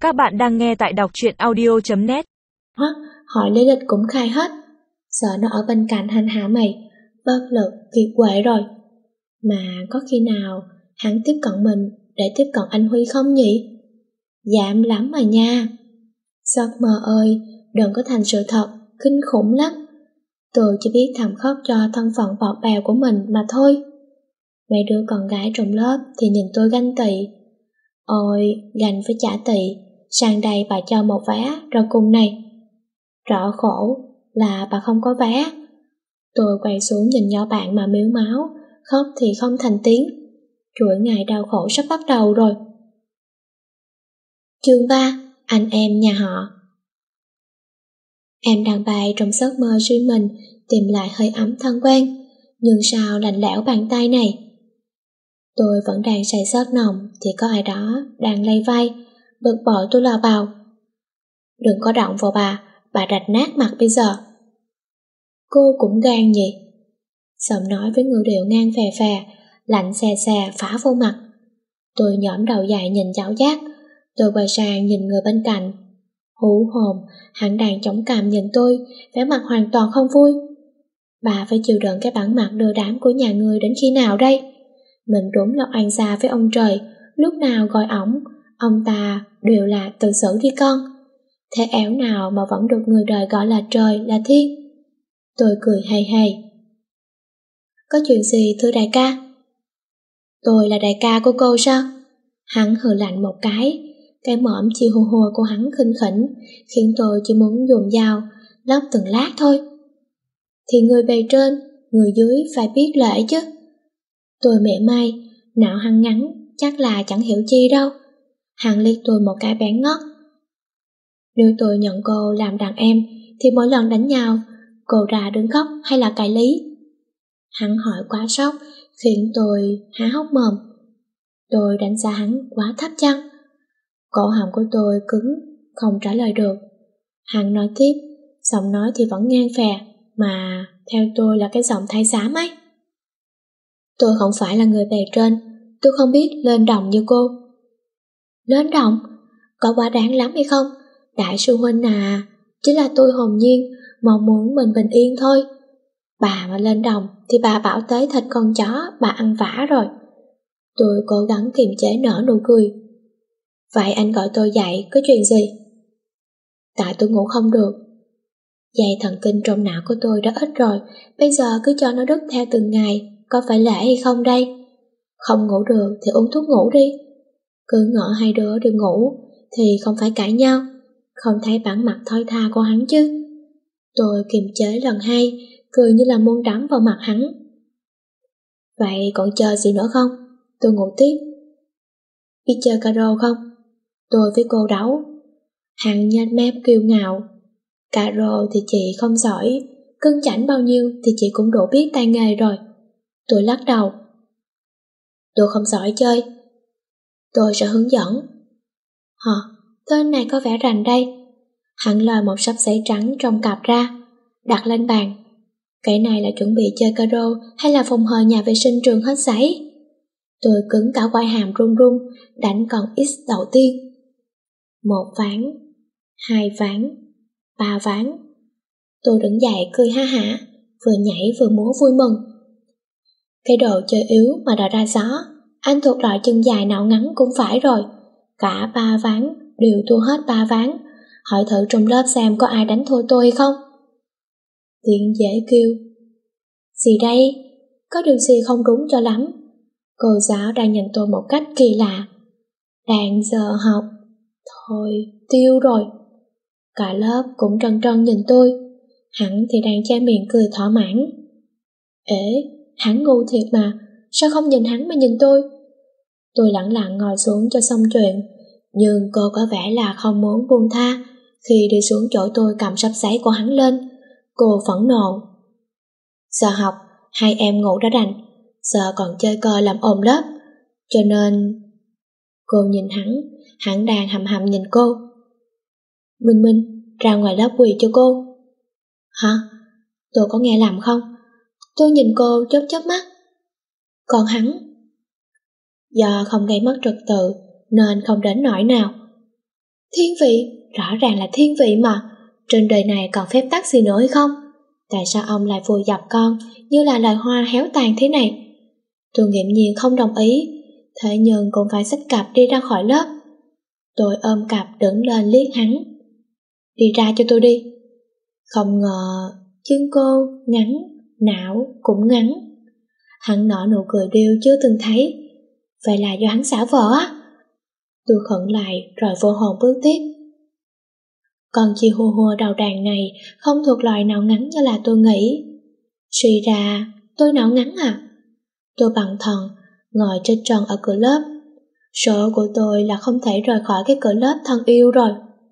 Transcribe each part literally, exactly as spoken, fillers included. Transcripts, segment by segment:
Các bạn đang nghe tại đọc truyện audio chấm net. Hỏi lý lịch cũng khai hết. Sợ nó ở bên cạnh hành hạ mày, bất lực, kiệt quệ rồi. Mà có khi nào hắn tiếp cận mình để tiếp cận anh Huy không nhỉ? Dám lắm mà nha. Giấc mơ ơi, đừng có thành sự thật, kinh khủng lắm. Tôi chỉ biết thầm khóc cho thân phận bọt bèo của mình mà thôi. Mấy đứa con gái trong lớp thì nhìn tôi ganh tị. Ôi, ganh với chả tị, sang đây bà cho một vé rồi cùng này. Rõ khổ là bà không có vé. Tôi quay xuống nhìn nhỏ bạn mà mếu máu, khóc thì không thành tiếng. Chuỗi ngày đau khổ sắp bắt đầu rồi. Chương ba, anh em nhà họ. Em đang bay trong giấc mơ suy mình tìm lại hơi ấm thân quen, nhưng sao lạnh lẽo bàn tay này. Tôi vẫn đang say giấc nồng thì có ai đó đang lay vai, bực bội tôi lào bào. Đừng có động vào bà, bà rạch nát mặt bây giờ. Cô cũng gan nhỉ? Giọng nói với ngữ điệu ngang phè phè, lạnh xè xè phả vô mặt. Tôi nhõm đầu dài nhìn giáo giác. Tôi quay sang nhìn người bên cạnh. Hú hồn, hắn đang chống cằm nhìn tôi, vẻ mặt hoàn toàn không vui. Bà phải chịu đựng cái bản mặt đưa đám của nhà ngươi đến khi nào đây? Mình đúng là oan gia với ông trời, lúc nào gọi ổng, ông ta đều là tự xử đi con. Thế éo nào mà vẫn được người đời gọi là trời, là thiên? Tôi cười hay hay. Có chuyện gì thưa đại ca? Tôi là đại ca của cô sao? Hắn hừ lạnh một cái. Cái mõm chi hùa hùa của hắn khinh khỉnh khiến tôi chỉ muốn dùng dao lóc từng lát thôi. Thì người bề trên, người dưới phải biết lễ chứ. Tôi mỉa mai, não hắn ngắn chắc là chẳng hiểu chi đâu. Hắn liếc tôi một cái bén ngót. Nếu tôi nhận cô làm đàn em thì mỗi lần đánh nhau cô ra đứng khóc hay là cãi lý? Hắn hỏi quá sốc khiến tôi há hốc mồm. Tôi đánh giá hắn quá thấp chăng? Cổ họng của tôi cứng, không trả lời được. Hắn nói tiếp, giọng nói thì vẫn ngang phè, mà theo tôi là cái giọng thái giám ấy. Tôi không phải là người bề trên, tôi không biết lên đồng như cô. Lên đồng? Có quá đáng lắm hay không? Đại sư huynh à, chỉ là tôi hồn nhiên, mong muốn mình bình yên thôi. Bà mà lên đồng thì bà bảo tế thịt con chó, bà ăn vả rồi. Tôi cố gắng kiềm chế nở nụ cười. Vậy anh gọi tôi dậy, có chuyện gì? Tại tôi ngủ không được. Dây thần kinh trong não của tôi đã ít rồi, bây giờ cứ cho nó đứt theo từng ngày, có phải lẽ hay không đây? Không ngủ được thì uống thuốc ngủ đi. Cứ ngỡ hai đứa đi ngủ thì không phải cãi nhau, không thấy bản mặt thoi tha của hắn chứ. Tôi kiềm chế lần hai, cười như là muốn đấm vào mặt hắn. Vậy còn chờ gì nữa không? Tôi ngủ tiếp. Đi chơi caro không? Tôi với cô đấu. Hắn nhếch mép kiêu ngạo. Caro thì chị không giỏi, cưng chảnh bao nhiêu thì chị cũng đủ biết tay nghề rồi. Tôi lắc đầu. Tôi không giỏi chơi. Tôi sẽ hướng dẫn. Hả? Tên này có vẻ rành đây. Hắn lôi một sấp giấy trắng trong cặp ra, đặt lên bàn. Cái này là chuẩn bị chơi caro hay là phòng hờ nhà vệ sinh trường hết giấy? Tôi cứng cả quai hàm run run, đánh con X đầu tiên. Một ván, hai ván, ba ván. Tôi đứng dậy cười ha hả, vừa nhảy vừa múa vui mừng. Cái đồ chơi yếu mà đòi ra gió, anh thuộc loại chân dài nào ngắn cũng phải rồi. Cả ba ván đều thua hết ba ván. Hỏi thử trong lớp xem có ai đánh thua tôi hay không? Tiếng dễ kêu. Gì đây? Có điều gì không đúng cho lắm? Cô giáo đang nhìn tôi một cách kỳ lạ. Đang giờ học. Thôi, tiêu rồi. Cả lớp cũng trân trân nhìn tôi. Hắn thì đang che miệng cười thỏa mãn. Ế, hắn ngu thiệt mà, sao không nhìn hắn mà nhìn tôi? Tôi lặng lặng ngồi xuống cho xong chuyện, nhưng cô có vẻ là không muốn buông tha. Khi đi xuống chỗ tôi cầm sắp giấy của hắn lên, cô phẫn nộ. Giờ học, hai em ngủ đã đành, giờ còn chơi cờ làm ồn lớp, cho nên... Cô nhìn hắn, hắn đang hầm hầm nhìn cô. Minh Minh, ra ngoài lớp quỳ cho cô. Hả? Tôi có nghe lầm không? Tôi nhìn cô chớp chớp mắt. Còn hắn? Do không gây mất trật tự nên không đến nỗi nào. Thiên vị, rõ ràng là thiên vị mà. Trên đời này còn phép tắc gì nữa hay không? Tại sao ông lại vùi dập con như là loài hoa héo tàn thế này? Tôi nghiễm nhiên không đồng ý, thế nhưng cũng phải xách cặp đi ra khỏi lớp. Tôi ôm cặp đứng lên liếc hắn. Đi ra cho tôi đi. Không ngờ chân cô ngắn, não cũng ngắn. Hắn nở nụ cười điêu chưa từng thấy. Vậy là do hắn xả vợ á? Tôi khựng lại rồi vô hồn bước tiếp. Con chi hùa hùa đầu đàn này không thuộc loài não ngắn như là tôi nghĩ. Suy ra tôi não ngắn à? Tôi bằng thần ngồi trên trần ở cửa lớp. Số của tôi là không thể rời khỏi cái cửa lớp thân yêu rồi.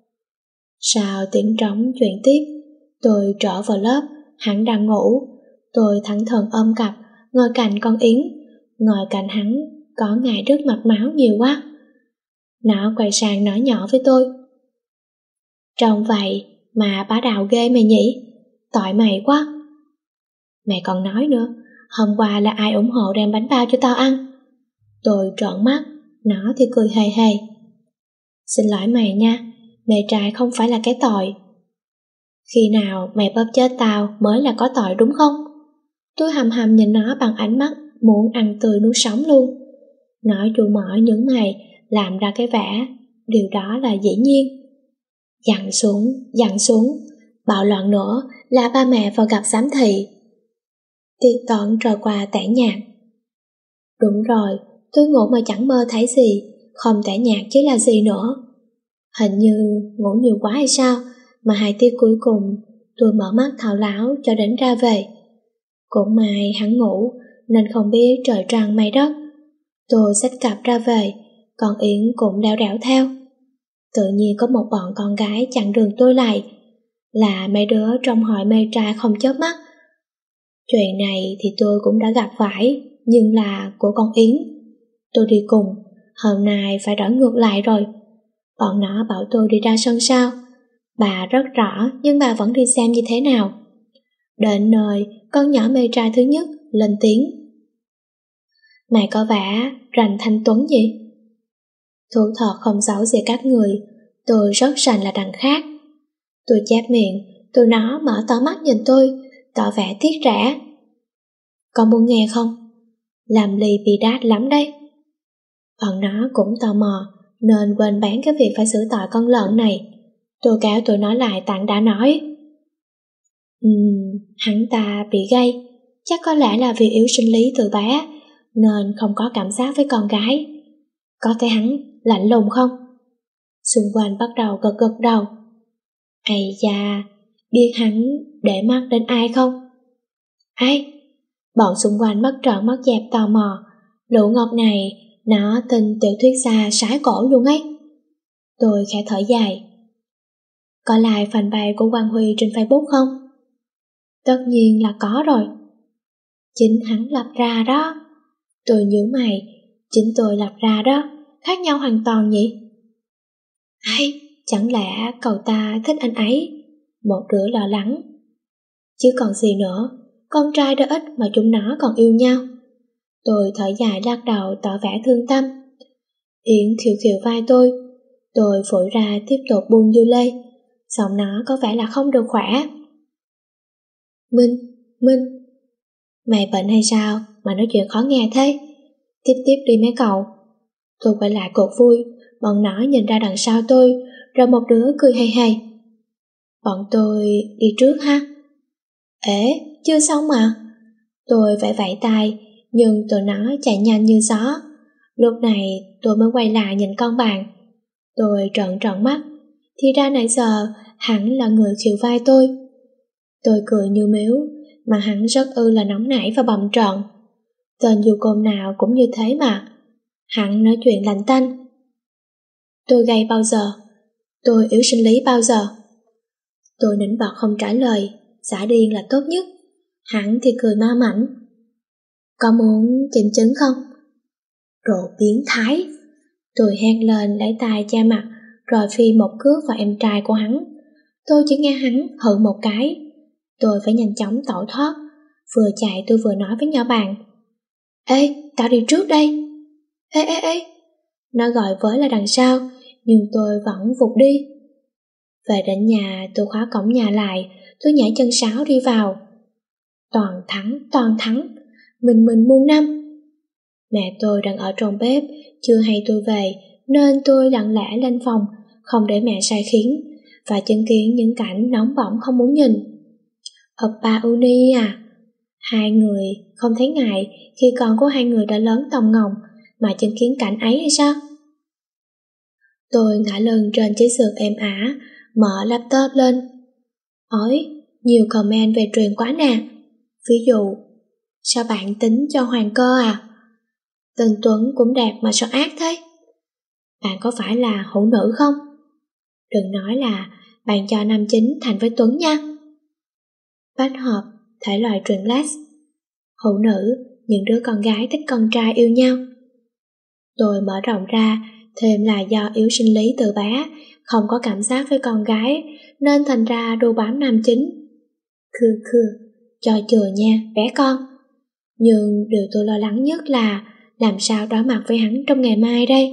Sau tiếng trống chuyển tiếp, tôi trở vào lớp. Hắn đang ngủ. Tôi thẳng thừng ôm cặp ngồi cạnh con Yến. Ngồi cạnh hắn có ngại đứt mặt máu nhiều quá. Nó quay sang nói nhỏ với tôi. Trông vậy mà bá đạo ghê mày nhỉ? Tội mày quá. Mày còn nói nữa, hôm qua là ai ủng hộ đem bánh bao cho tao ăn? Tôi trợn mắt, nó thì cười hề hề. Xin lỗi mày nha, mẹ trai không phải là cái tội. Khi nào mày bóp chết tao mới là có tội đúng không? Tôi hầm hầm nhìn nó bằng ánh mắt muốn ăn tươi nuốt sống luôn. Nó chu mỏ nhướng mày, làm ra cái vẻ, điều đó là dĩ nhiên. Dặn xuống, dặn xuống, bạo loạn nữa là ba mẹ vào gặp giám thị. Tiệc toán trôi qua tẻ nhạt. Đúng rồi, tôi ngủ mà chẳng mơ thấy gì, không tẻ nhạt chứ là gì nữa. Hình như ngủ nhiều quá hay sao, mà hai tiết cuối cùng tôi mở mắt thao láo cho đến ra về. Cũng may hắn ngủ nên không biết trời trăng mây đất. Tôi xách cặp ra về, còn Yến cũng đeo đẻo theo. Tự nhiên có một bọn con gái chặn đường tôi lại, là mấy đứa trong hội mê trai không chớp mắt. Chuyện này thì tôi cũng đã gặp phải, nhưng là của con Yến. Tôi đi cùng, hôm nay phải đổi ngược lại rồi. Bọn nó bảo tôi đi ra sân sau. Bà rất rõ nhưng bà vẫn đi xem như thế nào. Đến nơi, con nhỏ mê trai thứ nhất lên tiếng. Mày có vẻ rành thanh tuấn gì? Thú thật không giấu gì các người, tôi rất rành là đằng khác. Tôi chép miệng, tụi nó mở to mắt nhìn tôi, tỏ vẻ tiếc rẻ. Con muốn nghe không? Làm lì bị đát lắm đấy. Bọn nó cũng tò mò, nên quên bán cái việc phải xử tội con lợn này. Tôi kéo tụi nó lại tặng đã nói. Ừm, hắn ta bị gay, chắc có lẽ là vì yếu sinh lý từ bé, nên không có cảm giác với con gái. Có thấy hắn lạnh lùng không? Xung quanh bắt đầu gật gật đầu. Ây da, biết hắn để mắt đến ai không? Ai? Bọn xung quanh mắt trợn mắt dẹp tò mò. Lũ ngọc này, nó tin tiểu thuyết gia sái cổ luôn ấy. Tôi khẽ thở dài. Có like fanpage của Quang Huy trên Facebook không? Tất nhiên là có rồi. Chính hắn lập ra đó. Tôi nhớ mày, chính tôi lập ra đó, khác nhau hoàn toàn nhỉ? Hay, chẳng lẽ cậu ta thích anh ấy? Một đứa lo lắng. Chứ còn gì nữa, con trai đã ít mà chúng nó còn yêu nhau. Tôi thở dài lắc đầu tỏ vẻ thương tâm. Yến khều khều vai tôi. Tôi phủi ra tiếp tục buông dư lê. Giọng nó có vẻ là không được khỏe. Minh, Minh, mày bệnh hay sao mà nói chuyện khó nghe thế? Tiếp tiếp đi mấy cậu. Tôi quay lại cột vui, bọn nó nhìn ra đằng sau tôi, rồi một đứa cười hay hay. Bọn tôi đi trước ha. Ế, chưa xong mà. Tôi vẫy vẫy tay, nhưng tụi nó chạy nhanh như gió. Lúc này tôi mới quay lại nhìn con bạn. Tôi trợn trợn mắt, thì ra nãy giờ hắn là người khều vai tôi. Tôi cười như miếu, mà hắn rất ư là nóng nảy và bầm trợn. Tên du côn nào cũng như thế mà. Hắn nói chuyện lành tanh. Tôi gay bao giờ? Tôi yếu sinh lý bao giờ? Tôi nịnh bọt không trả lời, xả điên là tốt nhất. Hắn thì cười ma mảnh. Có muốn chỉnh chứng không? Đồ biến thái. Tôi hét lên lấy tay che mặt, rồi phi một cước vào em trai của hắn. Tôi chỉ nghe hắn hự một cái. Tôi phải nhanh chóng tẩu thoát. Vừa chạy tôi vừa nói với nhỏ bạn. Ê, tao đi trước đây. Ê ê ê. Nó gọi với là đằng sau, nhưng tôi vẫn vụt đi. Về đến nhà, tôi khóa cổng nhà lại, tôi nhảy chân sáo đi vào. Toàn thắng, toàn thắng, mình mình muôn năm. Mẹ tôi đang ở trong bếp, chưa hay tôi về, nên tôi lặng lẽ lên phòng, không để mẹ sai khiến, và chứng kiến những cảnh nóng bỏng không muốn nhìn. Oppa Uni à, hai người không thấy ngại khi con của hai người đã lớn tòng ngồng mà chứng kiến cảnh ấy hay sao? Tôi ngã lưng trên chiếc giường êm ả, mở laptop lên. Ôi, nhiều comment về truyền quá nè. Ví dụ, sao bạn tính cho Hoàng Cơ à? Tên Tuấn cũng đẹp mà sao ác thế? Bạn có phải là hữu nữ không? Đừng nói là bạn cho nam chính thành với Tuấn nha. Bách hợp, thể loại truyện Flash. Hữu nữ, những đứa con gái thích con trai yêu nhau. Tôi mở rộng ra, thêm là do yếu sinh lý từ bé, không có cảm giác với con gái, nên thành ra đu bám nam chính. Khư khư, cho chừa nha, bé con. Nhưng điều tôi lo lắng nhất là làm sao đối mặt với hắn trong ngày mai đây.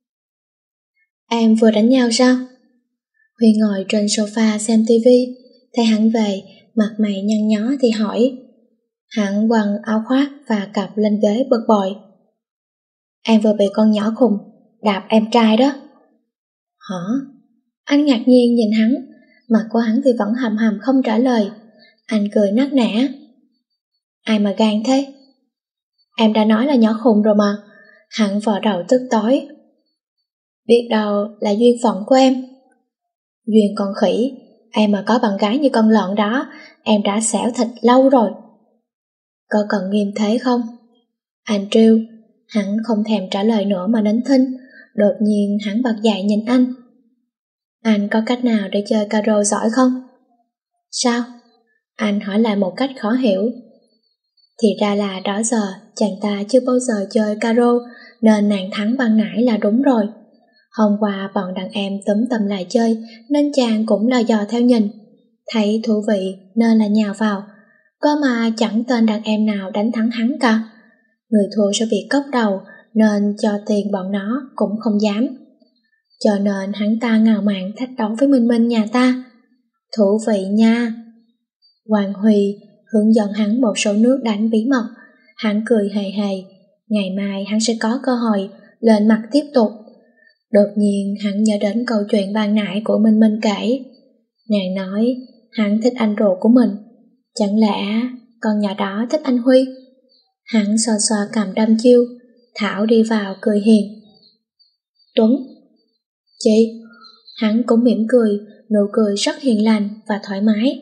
Em vừa đánh nhau sao? Huy ngồi trên sofa xem tivi, thấy hắn về, mặt mày nhăn nhó thì hỏi. Hắn quăng áo khoác và cặp lên ghế bực bội. Em vừa bị con nhỏ khùng đạp em trai đó. Hả? Anh ngạc nhiên nhìn hắn, mặt của hắn thì vẫn hầm hầm không trả lời. Anh cười nắc nẻ. Ai mà gan thế? Em đã nói là nhỏ khùng rồi mà. Hắn vò đầu tức tối. Biết đâu là duyên phận của em. Duyên con khỉ, em mà có bạn gái như con lợn đó, em đã xẻo thịt lâu rồi. Có cần nghiêm thế không? Anh trêu. Hắn không thèm trả lời nữa mà nín thinh. Đột nhiên hắn bật dậy nhìn anh. Anh có cách nào để chơi caro giỏi không? Sao? Anh hỏi lại một cách khó hiểu. Thì ra là đó giờ chàng ta chưa bao giờ chơi caro, nên nàng thắng ban nãy là đúng rồi. Hôm qua bọn đàn em túm tầm lại chơi, nên chàng cũng lò dò theo nhìn. Thấy thú vị nên là nhào vào. Có mà chẳng tên đàn em nào đánh thắng hắn cả. Người thua sẽ bị cốc đầu, nên cho tiền bọn nó cũng không dám. Cho nên hắn ta ngào mạn thách đấu với Minh Minh nhà ta. Thú vị nha. Hoàng Huy hướng dẫn hắn một số nước đánh bí mật. Hắn cười hề hề. Ngày mai hắn sẽ có cơ hội lên mặt tiếp tục. Đột nhiên hắn nhớ đến câu chuyện ban nãy của Minh Minh kể. Nàng nói hắn thích anh ruột của mình. Chẳng lẽ con nhỏ đó thích anh Huy? Hắn xoa xoa cầm đâm chiêu. Thảo đi vào cười hiền. Tuấn. Chị. Hắn cũng mỉm cười, nụ cười rất hiền lành và thoải mái.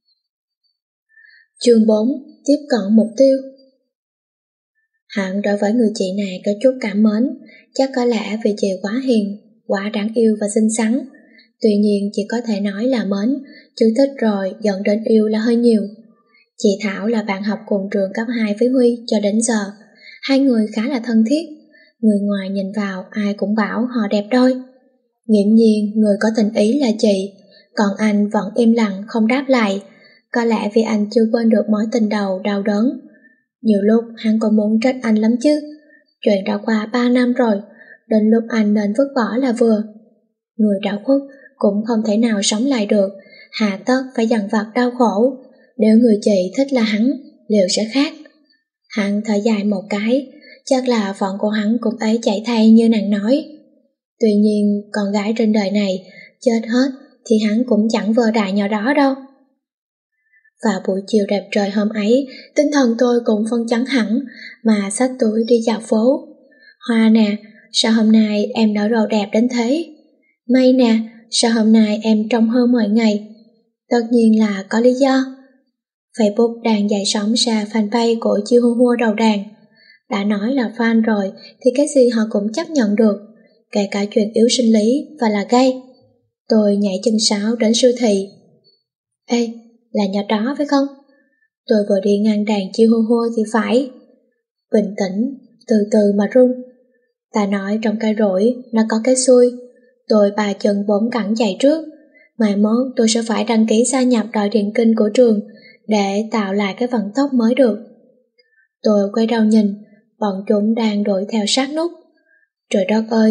Chương bốn. Tiếp cận mục tiêu. Hắn đối với người chị này có chút cảm mến, chắc có lẽ vì chị quá hiền, quá đáng yêu và xinh xắn. Tuy nhiên chỉ có thể nói là mến, chứ thích rồi dẫn đến yêu là hơi nhiều. Chị Thảo là bạn học cùng trường cấp hai với Huy cho đến giờ. Hai người khá là thân thiết. Người ngoài nhìn vào ai cũng bảo họ đẹp đôi. Nghiễm nhiên người có tình ý là chị, còn anh vẫn im lặng không đáp lại. Có lẽ vì anh chưa quên được mối tình đầu đau đớn. Nhiều lúc hắn còn muốn trách anh lắm chứ. Chuyện đã qua ba năm rồi, đến lúc anh nên vứt bỏ là vừa. Người đã khuất cũng không thể nào sống lại được, hà tất phải dằn vặt đau khổ. Nếu người chị thích là hắn, liệu sẽ khác? Hắn thở dài một cái, chắc là phận của hắn cũng ấy chạy thay như nàng nói. Tuy nhiên con gái trên đời này chết hết thì hắn cũng chẳng vơ đại nhỏ đó đâu. Vào buổi chiều đẹp trời hôm ấy, tinh thần tôi cũng phân chấn hẳn, mà xách túi đi dạo phố. Hoa nè, sao hôm nay em nở đồ đẹp đến thế? Mây nè, sao hôm nay em trông hơn mọi ngày? Tất nhiên là có lý do. Facebook đang dậy sóng ra fanpage của Chiêu Hua Hua đầu đàn. Đã nói là fan rồi thì cái gì họ cũng chấp nhận được, kể cả chuyện yếu sinh lý và là gay. Tôi nhảy chân sáo đến siêu thị. Ê, là nhỏ đó phải không? Tôi vừa đi ngang đàn Chiêu Hua Hua thì phải. Bình tĩnh, từ từ mà rung. Ta nói trong cái rỗi nó có cái xui. Tôi ba chân bốn cẳng chạy trước. Mai mốt tôi sẽ phải đăng ký gia nhập đội điền kinh của trường để tạo lại cái vận tốc mới được. Tôi quay đầu nhìn, bọn chúng đang đuổi theo sát nút. Trời đất ơi,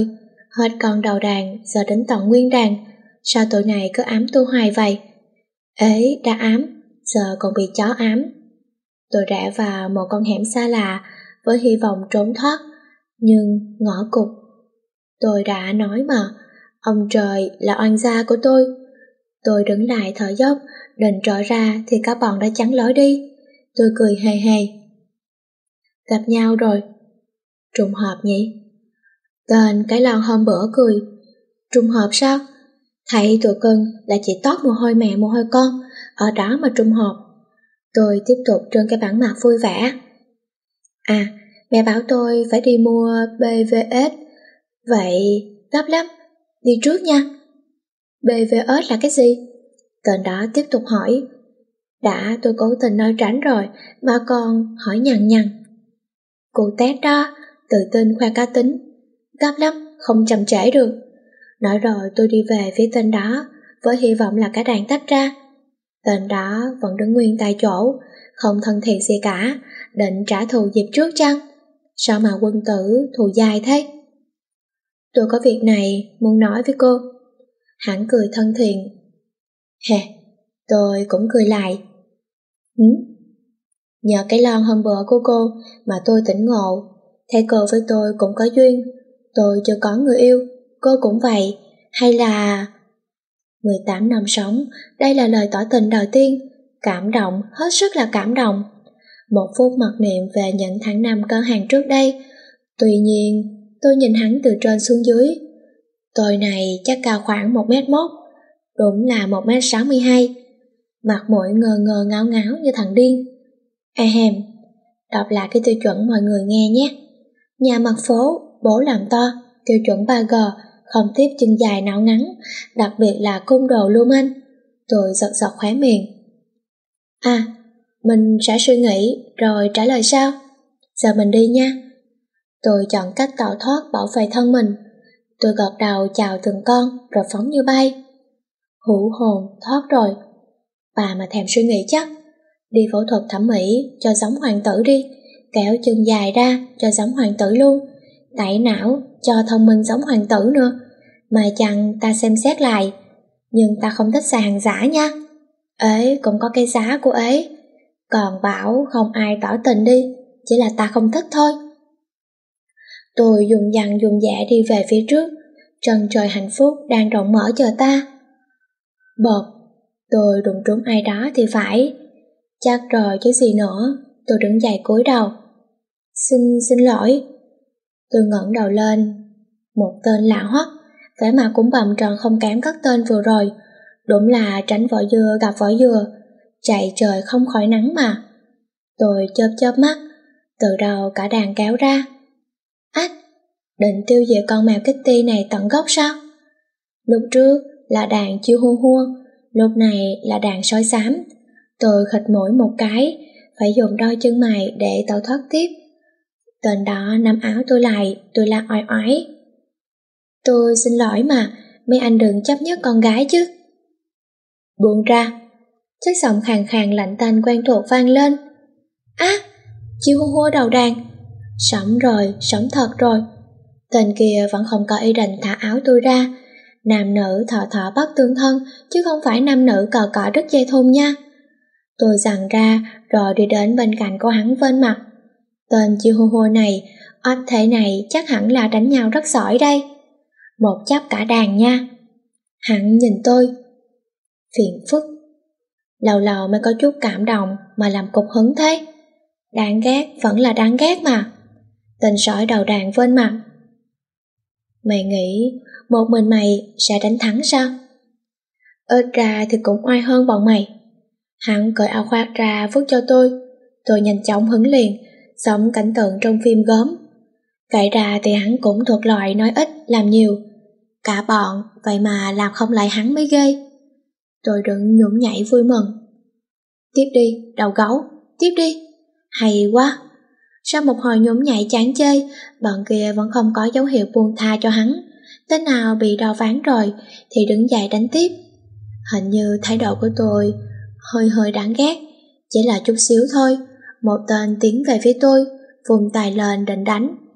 hết con đầu đàn giờ đến tận nguyên đàn. Sao tụi này cứ ám tôi hoài vậy? Ế, đã ám, giờ còn bị chó ám. Tôi rẽ vào một con hẻm xa lạ với hy vọng trốn thoát, nhưng ngõ cụt. Tôi đã nói mà, ông trời là oan gia của tôi. Tôi đứng lại thở dốc, định trở ra thì các bọn đã chắn lối đi. Tôi cười hề hề. Gặp nhau rồi. Trùng hợp nhỉ? Tên cái lon hôm bữa cười. Trùng hợp sao? Thấy tụi cưng là chỉ tót mồ hôi mẹ mồ hôi con, ở đó mà trùng hợp. Tôi tiếp tục trơn cái bản mặt vui vẻ. À, mẹ bảo tôi phải đi mua bê vê ét. Vậy gấp lắm, đi trước nha. bê vê ét là cái gì? Tên đó tiếp tục hỏi. Đã tôi cố tình nói tránh rồi mà còn hỏi nhằn nhằn. Cô tét đó, tự tin khoe cá tính. Gấp lắm, không chậm trễ được. Nói rồi tôi đi về phía tên đó với hy vọng là cả đàn tách ra. Tên đó vẫn đứng nguyên tại chỗ, không thân thiện gì cả, định trả thù dịp trước chăng? Sao mà quân tử thù dài thế? Tôi có việc này muốn nói với cô. Hắn cười thân thiện. Hè, tôi cũng cười lại. Hứ? Nhờ cái lon hôm bữa của cô mà tôi tỉnh ngộ. Thế cô với tôi cũng có duyên. Tôi chưa có người yêu, cô cũng vậy. Hay là... mười tám năm sống, đây là lời tỏ tình đầu tiên. Cảm động, hết sức là cảm động. Một phút mặc niệm về những tháng năm cân hàng trước đây. Tuy nhiên, tôi nhìn hắn từ trên xuống dưới. Tôi này chắc cao khoảng một mét mốt, đúng là một mét sáu mươi hai. Mặt mũi ngờ ngờ ngáo ngáo như thằng điên. Ahem, đọc lại cái tiêu chuẩn mọi người nghe nhé. Nhà mặt phố, bố làm to, tiêu chuẩn ba G, không tiếp chân dài não ngắn, đặc biệt là cung đồ lưu manh. Tôi giật giật khóe miệng. À, mình sẽ suy nghĩ rồi trả lời sao? Giờ mình đi nha. Tôi chọn cách tẩu thoát bảo vệ thân mình. Tôi gật đầu chào từng con rồi phóng như bay. Hữu hồn thoát rồi. Bà mà thèm suy nghĩ chắc. Đi phẫu thuật thẩm mỹ cho giống hoàng tử đi. Kéo chân dài ra cho giống hoàng tử luôn. Tẩy não cho thông minh giống hoàng tử nữa. Mà chẳng ta xem xét lại. Nhưng ta không thích xài hàng giả nha. Ấy cũng có cái giá của ấy. Còn bảo không ai tỏ tình đi, chỉ là ta không thích thôi. Tôi dùng dằng dùng dẻ đi về phía trước. Trần trời hạnh phúc đang rộng mở chờ ta. Bột, tôi đụng trúng ai đó thì phải. Chắc rồi chứ gì nữa. Tôi đứng dậy cúi đầu. Xin, xin lỗi. Tôi ngẩng đầu lên. Một tên lạ hoắc, vẻ mặt cũng bầm tròn không kém các tên vừa rồi. Đúng là tránh vỏ dừa gặp vỏ dừa, chạy trời không khỏi nắng mà. Tôi chớp chớp mắt, từ đầu cả đàn kéo ra. Ách, định tiêu diệt con mèo Kitty này tận gốc sao? Lúc trước là đàn chiêu hua hua, lúc này là đàn sói xám. Tôi khịt mũi một cái, phải dùng đôi chân mày để tẩu thoát tiếp. Tên đó nắm áo tôi lại, tôi la oai oái. Tôi xin lỗi mà, mấy anh đừng chấp nhất con gái chứ. Buông ra. Chiếc giọng khàn khàn lạnh tanh quen thuộc vang lên. Á, à, chiêu hua hua đầu đàn. Sống rồi, sống thật rồi. Tên kia vẫn không có ý định thả áo tôi ra. Nam nữ thọ thọ bất tương thân, chứ không phải nam nữ cờ cọ đứt dây thun nha. Tôi giằng ra rồi đi đến bên cạnh của hắn vên mặt. Tên chiêu hua hua này, oách thể này chắc hẳn là đánh nhau rất giỏi đây. Một chấp cả đàn nha. Hắn nhìn tôi. Phiền phức. Lâu lâu mới có chút cảm động mà làm cục hứng thế. Đáng ghét vẫn là đáng ghét mà. Tên sói đầu đàn vên mặt. Mày nghĩ một mình mày sẽ đánh thắng sao? Ít ra thì cũng oai hơn bọn mày. Hắn cởi áo khoác ra vứt cho tôi. Tôi nhanh chóng hứng liền, giống cảnh tượng trong phim gớm. Vậy ra thì hắn cũng thuộc loại nói ít làm nhiều. Cả bọn vậy mà làm không lại hắn mới ghê. Tôi đứng nhún nhảy vui mừng. Tiếp đi, đầu gấu, tiếp đi. Hay quá. Sau một hồi nhún nhảy chán chơi, bọn kia vẫn không có dấu hiệu buông tha cho hắn. Tên nào bị đo ván rồi thì đứng dậy đánh tiếp. Hình như thái độ của tôi hơi hơi đáng ghét. Chỉ là chút xíu thôi. Một tên tiến về phía tôi, vùng tay lên định đánh.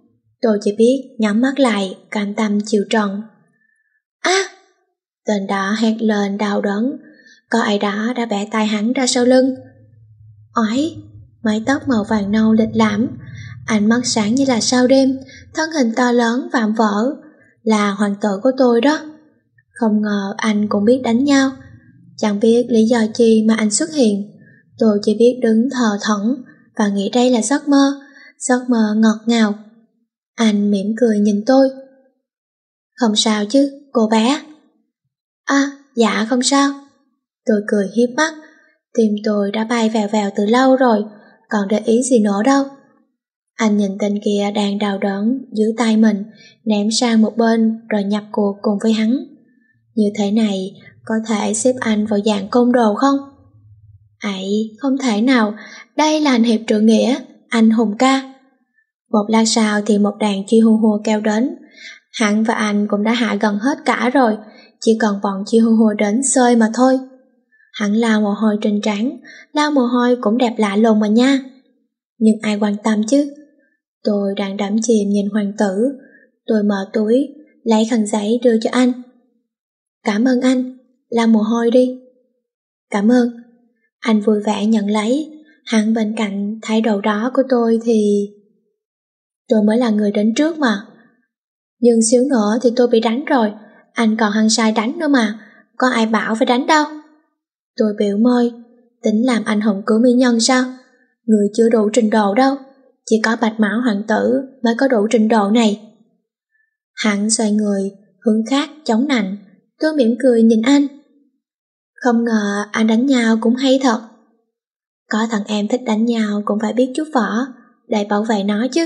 Tôi chỉ biết nhắm mắt lại, cam tâm chịu trận. Á! Tên đó hét lên đau đớn, có ai đó đã bẻ tay hắn ra sau lưng. Oái! Mái tóc màu vàng nâu lịch lãm, ánh mắt sáng như là sao đêm, thân hình to lớn vạm vỡ, là hoàng tử của tôi đó. Không ngờ anh cũng biết đánh nhau. Chẳng biết lý do chi mà anh xuất hiện. Tôi chỉ biết đứng thờ thẫn và nghĩ đây là giấc mơ, giấc mơ ngọt ngào. Anh mỉm cười nhìn tôi. Không sao chứ, cô bé? À, dạ không sao. Tôi cười hiếp mắt. Tim tôi đã bay vèo vèo từ lâu rồi, còn để ý gì nữa đâu. Anh nhìn tên kia đang đau đớn giữ tay mình, ném sang một bên rồi nhập cuộc cùng với hắn. Như thế này có thể xếp anh vào dạng côn đồ không? Ấy, không thể nào, đây là anh hiệp trượng nghĩa, anh hùng ca. Một lát sau thì một đàn Chihuahua kéo đến. Hắn và anh cũng đã hạ gần hết cả rồi, chỉ còn bọn Chihuahua đến xơi mà thôi. Hắn lau mồ hôi trên trán, lau mồ hôi cũng đẹp lạ lùng mà nha. Nhưng ai quan tâm chứ? Tôi đang đắm chìm nhìn hoàng tử. Tôi mở túi, lấy khăn giấy đưa cho anh. Cảm ơn anh, lau mồ hôi đi. Cảm ơn. Anh vui vẻ nhận lấy. Hắn bên cạnh thái độ đó của tôi thì... Tôi mới là người đến trước mà. Nhưng xíu nữa thì tôi bị đánh rồi. Anh còn hăng sai đánh nữa mà. Có ai bảo phải đánh đâu. Tôi biểu môi. Tính làm anh hùng cứu mỹ nhân sao? Người chưa đủ trình độ đâu. Chỉ có bạch mão hoàng tử mới có đủ trình độ này. Hắn xoay người hướng khác chống nạnh. Tôi mỉm cười nhìn anh. Không ngờ anh đánh nhau cũng hay thật. Có thằng em thích đánh nhau cũng phải biết chút võ để bảo vệ nó chứ.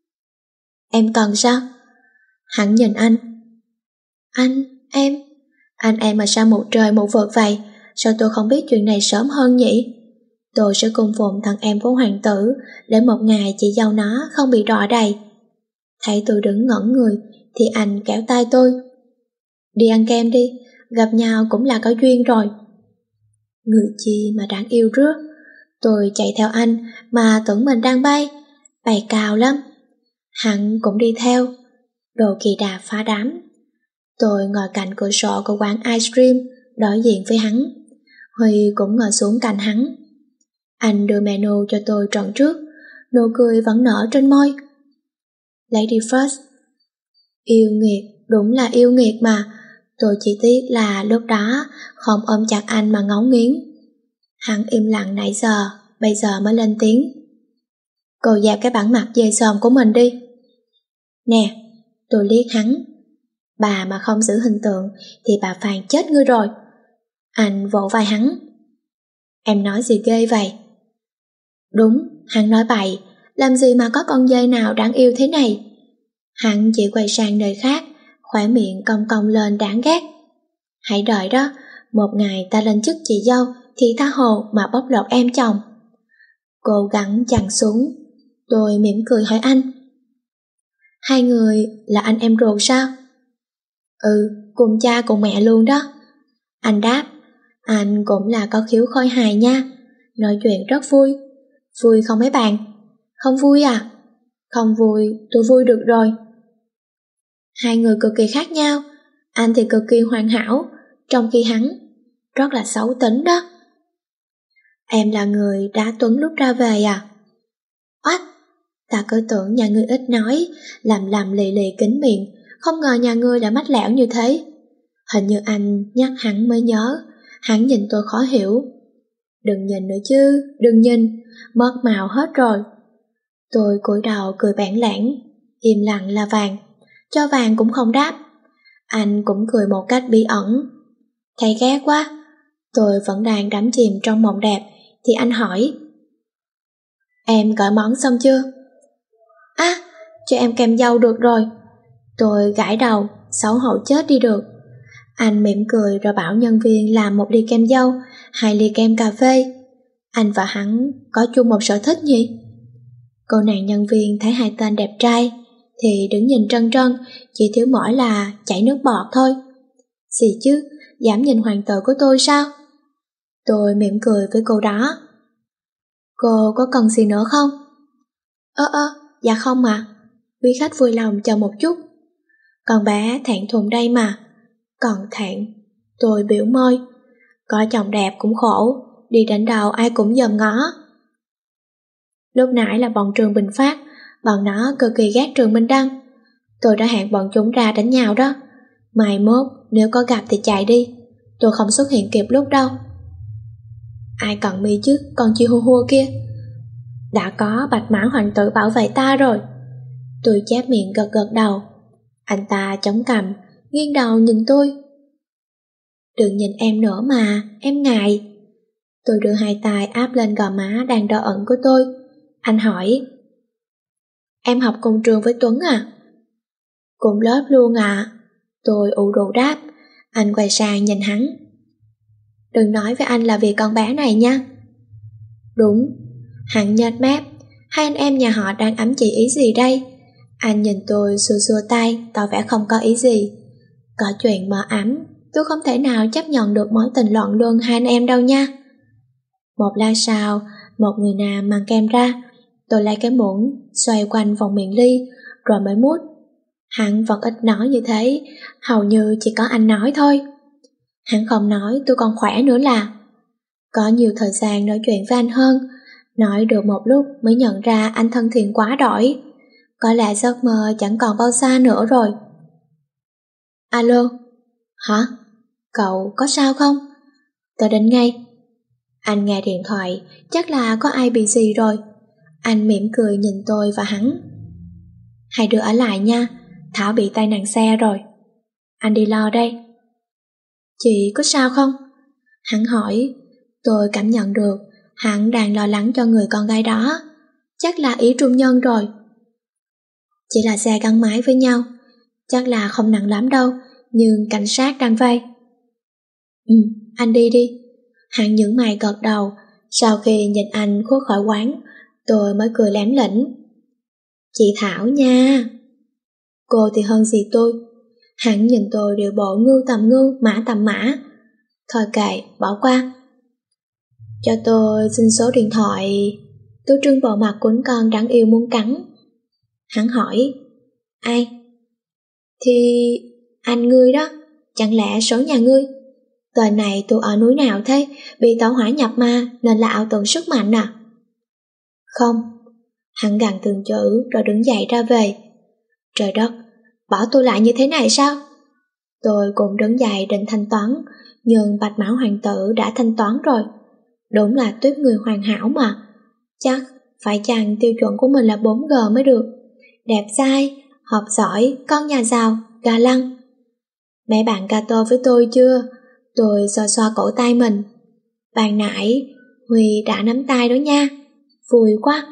Em cần sao? Hắn nhìn anh. Anh, em Anh em mà sao một trời một vực vậy? Sao tôi không biết chuyện này sớm hơn nhỉ? Tôi sẽ cung phụng thằng em của hoàng tử để một ngày chị dâu nó không bị đọa đầy. Thấy tôi đứng ngẩn người thì anh kéo tay tôi. Đi ăn kem đi, gặp nhau cũng là có duyên rồi. Người chi mà đáng yêu rước. Tôi chạy theo anh mà tưởng mình đang bay, bay cao lắm. Hắn cũng đi theo. Đồ kỳ đà phá đám. Tôi ngồi cạnh cửa sổ của quán ice cream đối diện với hắn. Huy cũng ngồi xuống cạnh hắn. Anh đưa menu cho tôi trọn trước, nụ cười vẫn nở trên môi. Lady first. Yêu nghiệt, đúng là yêu nghiệt mà. Tôi chỉ tiếc là lúc đó không ôm chặt anh mà ngấu nghiến. Hắn im lặng nãy giờ, bây giờ mới lên tiếng. Cô dẹp cái bản mặt dê sòm của mình đi. Nè, tôi liếc hắn. Bà mà không giữ hình tượng thì bà phàn chết ngươi rồi. Anh vỗ vai hắn. Em nói gì ghê vậy? Đúng, hắn nói bậy. Làm gì mà có con dê nào đáng yêu thế này? Hắn chỉ quay sang nơi khác, khóe miệng cong cong lên đáng ghét. Hãy đợi đó, một ngày ta lên chức chị dâu thì tha hồ mà bóc lột em chồng. Cố gắng chằn xuống. Tôi mỉm cười hỏi anh. Hai người là anh em ruột sao? Ừ, cùng cha cùng mẹ luôn đó. Anh đáp. Anh cũng là có khiếu khôi hài nha. Nói chuyện rất vui. Vui không mấy bạn? Không vui à? Không vui, tôi vui được rồi. Hai người cực kỳ khác nhau. Anh thì cực kỳ hoàn hảo, trong khi hắn rất là xấu tính đó. Em là người đá Tuấn lúc ra về à? Oách, ta cứ tưởng nhà ngươi ít nói, làm làm lì lì kín miệng, không ngờ nhà ngươi đã mách lẻo như thế. Hình như anh nhắc hắn mới nhớ. Hắn nhìn tôi khó hiểu. Đừng nhìn nữa chứ, đừng nhìn, mất màu hết rồi. Tôi cúi đầu cười bản lãng, im lặng là vàng. Cho vàng cũng không đáp. Anh cũng cười một cách bí ẩn. Thấy ghét quá. Tôi vẫn đang đắm chìm trong mộng đẹp thì anh hỏi. Em gọi món xong chưa? À, cho em kem dâu được rồi. Tôi gãi đầu, xấu hổ chết đi được. Anh mỉm cười rồi bảo nhân viên làm một ly kem dâu, hai ly kem cà phê. Anh và hắn có chung một sở thích nhỉ? Cô nàng nhân viên thấy hai tên đẹp trai thì đứng nhìn trân trân, chỉ thiếu mỗi là chảy nước bọt thôi. Gì chứ, dám nhìn hoàng tử của tôi sao? Tôi mỉm cười với cô đó. Cô có cần gì nữa không? Ơ ơ, dạ không ạ. À. quý khách vui lòng chờ một chút. Con bé thẹn thùng đây mà. Còn thẹn, tôi biểu môi. Có chồng đẹp cũng khổ, đi đến đâu ai cũng dòm ngó. Lúc nãy là bọn Trường Bình Phát, bọn nó cực kỳ ghét Trường Minh Đăng. Tôi đã hẹn bọn chúng ra đánh nhau đó. Mai mốt nếu có gặp thì chạy đi, tôi không xuất hiện kịp lúc đâu. Ai cần mi chứ, con chi hua hua kia. Đã có Bạch Mã Hoàng tử bảo vệ ta rồi. Tôi chép miệng gật gật đầu. Anh ta chống cằm, nghiêng đầu nhìn tôi. Đừng nhìn em nữa mà, em ngại. Tôi đưa hai tay áp lên gò má đang đỏ ẩn của tôi. Anh hỏi, em học cùng trường với Tuấn à? Cùng lớp luôn ạ. À. Tôi ủ rũ đáp. Anh quay sang nhìn hắn. Đừng nói với anh là vì con bé này nha. Đúng. Hắn nhếch mép. Hai anh em nhà họ đang ám chỉ ý gì đây? Anh nhìn tôi xua xua tay, tỏ vẻ không có ý gì. Có chuyện mờ ám, tôi không thể nào chấp nhận được mối tình loạn luân hai anh em đâu nha. Một lát sau, một người nam mang kem ra. Tôi lấy cái muỗng, xoay quanh vòng miệng ly, rồi mới mút. Hắn vẫn ít nói như thế, hầu như chỉ có anh nói thôi. Hắn không nói tôi còn khỏe nữa là. Có nhiều thời gian nói chuyện với anh hơn, nói được một lúc mới nhận ra anh thân thiện quá đổi. Có lẽ giấc mơ chẳng còn bao xa nữa rồi. Alo? Hả? Cậu có sao không? Tôi đến ngay. Anh nghe điện thoại, chắc là có ai bị gì rồi. Anh mỉm cười nhìn tôi và hắn. Hai đứa ở lại nha, Thảo bị tai nạn xe rồi. Anh đi lo đây. Chị có sao không? Hắn hỏi. Tôi cảm nhận được hắn đang lo lắng cho người con gái đó. Chắc là ý trung nhân rồi. Chỉ là xe gắn máy với nhau, chắc là không nặng lắm đâu, nhưng cảnh sát đang vây. Ừ, anh đi đi. Hắn nhướng mày gật đầu. Sau khi nhìn anh khuất khỏi quán, tôi mới cười lém lĩnh. Chị Thảo nha. Cô thì hơn gì tôi. Hắn nhìn tôi điều bộ ngưu tầm ngưu, mã tầm mã. Thôi kệ, bỏ qua. Cho tôi xin số điện thoại. Tôi trưng bộ mặt cuốn con đáng yêu muốn cắn. Hắn hỏi. Ai? Thì anh ngươi đó. Chẳng lẽ số nhà ngươi? Đời này tôi ở núi nào thế? Bị tẩu hỏa nhập ma nên là ảo tưởng sức mạnh à? Không. Hắn gằn từng chữ rồi đứng dậy ra về. Trời đất, bỏ tôi lại như thế này sao? Tôi cũng đứng dậy định thanh toán, nhưng Bạch Mã Hoàng tử đã thanh toán rồi. Đúng là tuyết người hoàn hảo mà. Chắc phải chăng tiêu chuẩn của mình là bốn G mới được. Đẹp dai, học giỏi, con nhà giàu, ga lăng. Mẹ bạn gato với tôi chưa? Tôi xoa xoa cổ tay mình. Ban nãy Huy đã nắm tay đó nha. Vui quá.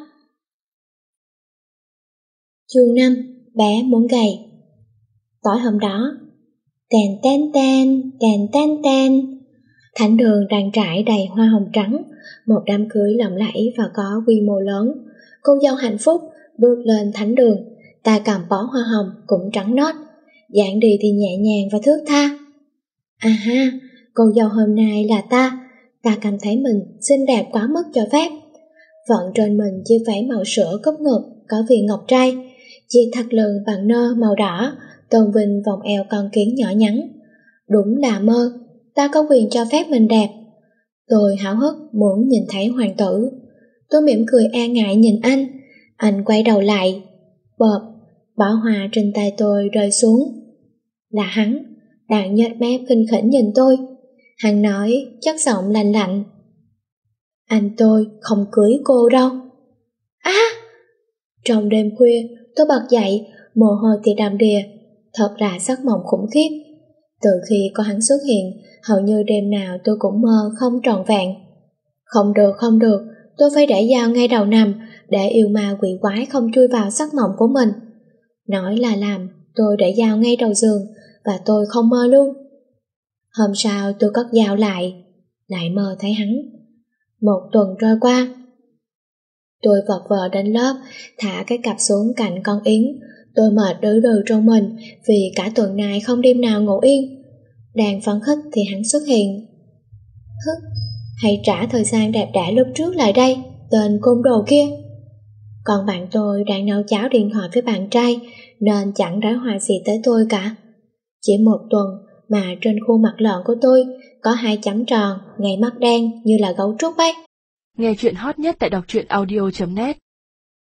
Chương năm. Bé muốn gầy. Tối hôm đó, tèn ten ten, tèn ten ten, thánh đường đang trải đầy hoa hồng trắng, một đám cưới lộng lẫy và có quy mô lớn. Cô dâu hạnh phúc bước lên thánh đường, ta cầm bó hoa hồng cũng trắng nốt, dáng đi thì nhẹ nhàng và thướt tha. À ha, cô dâu hôm nay là ta, ta cảm thấy mình xinh đẹp quá mức cho phép. Vận trên mình chiếc váy màu sữa cúp ngực có viền ngọc trai, chiếc thắt lưng bằng nơ màu đỏ, tôn vinh vòng eo con kiến nhỏ nhắn. Đúng là mơ, ta có quyền cho phép mình đẹp. Tôi háo hức muốn nhìn thấy hoàng tử. Tôi mỉm cười e ngại nhìn anh. Anh quay đầu lại. Bợp, bó hoa trên tay tôi rơi xuống. Là hắn, đang nhếch mép khinh khỉnh nhìn tôi. Hắn nói chất giọng lạnh lạnh. Anh tôi không cưới cô đâu. Á! À! Trong đêm khuya, tôi bật dậy, mồ hôi thì đầm đìa. Thật là giấc mộng khủng khiếp. Từ khi có hắn xuất hiện, hầu như đêm nào tôi cũng mơ không trọn vẹn. Không được, không được, tôi phải để dao ngay đầu nằm, để yêu ma quỷ quái không chui vào giấc mộng của mình. Nói là làm, tôi để dao ngay đầu giường, và tôi không mơ luôn. Hôm sau tôi cất dao lại, lại mơ thấy hắn. Một tuần trôi qua. Tôi vật vờ đến lớp, thả cái cặp xuống cạnh con Yến. Tôi mệt đứ đừ trong mình vì cả tuần này không đêm nào ngủ yên. Đang phấn khích thì hắn xuất hiện. Hức, hãy trả thời gian đẹp đẽ lúc trước lại đây, tên côn đồ kia. Còn bạn tôi đang nấu cháo điện thoại với bạn trai nên chẳng nói hoài gì tới tôi cả. Chỉ một tuần mà trên khuôn mặt lợn của tôi có hai chấm tròn, ngay mắt đen như là gấu trúc ấy. Nghe chuyện hot nhất tại đọc truyện audio chấm net.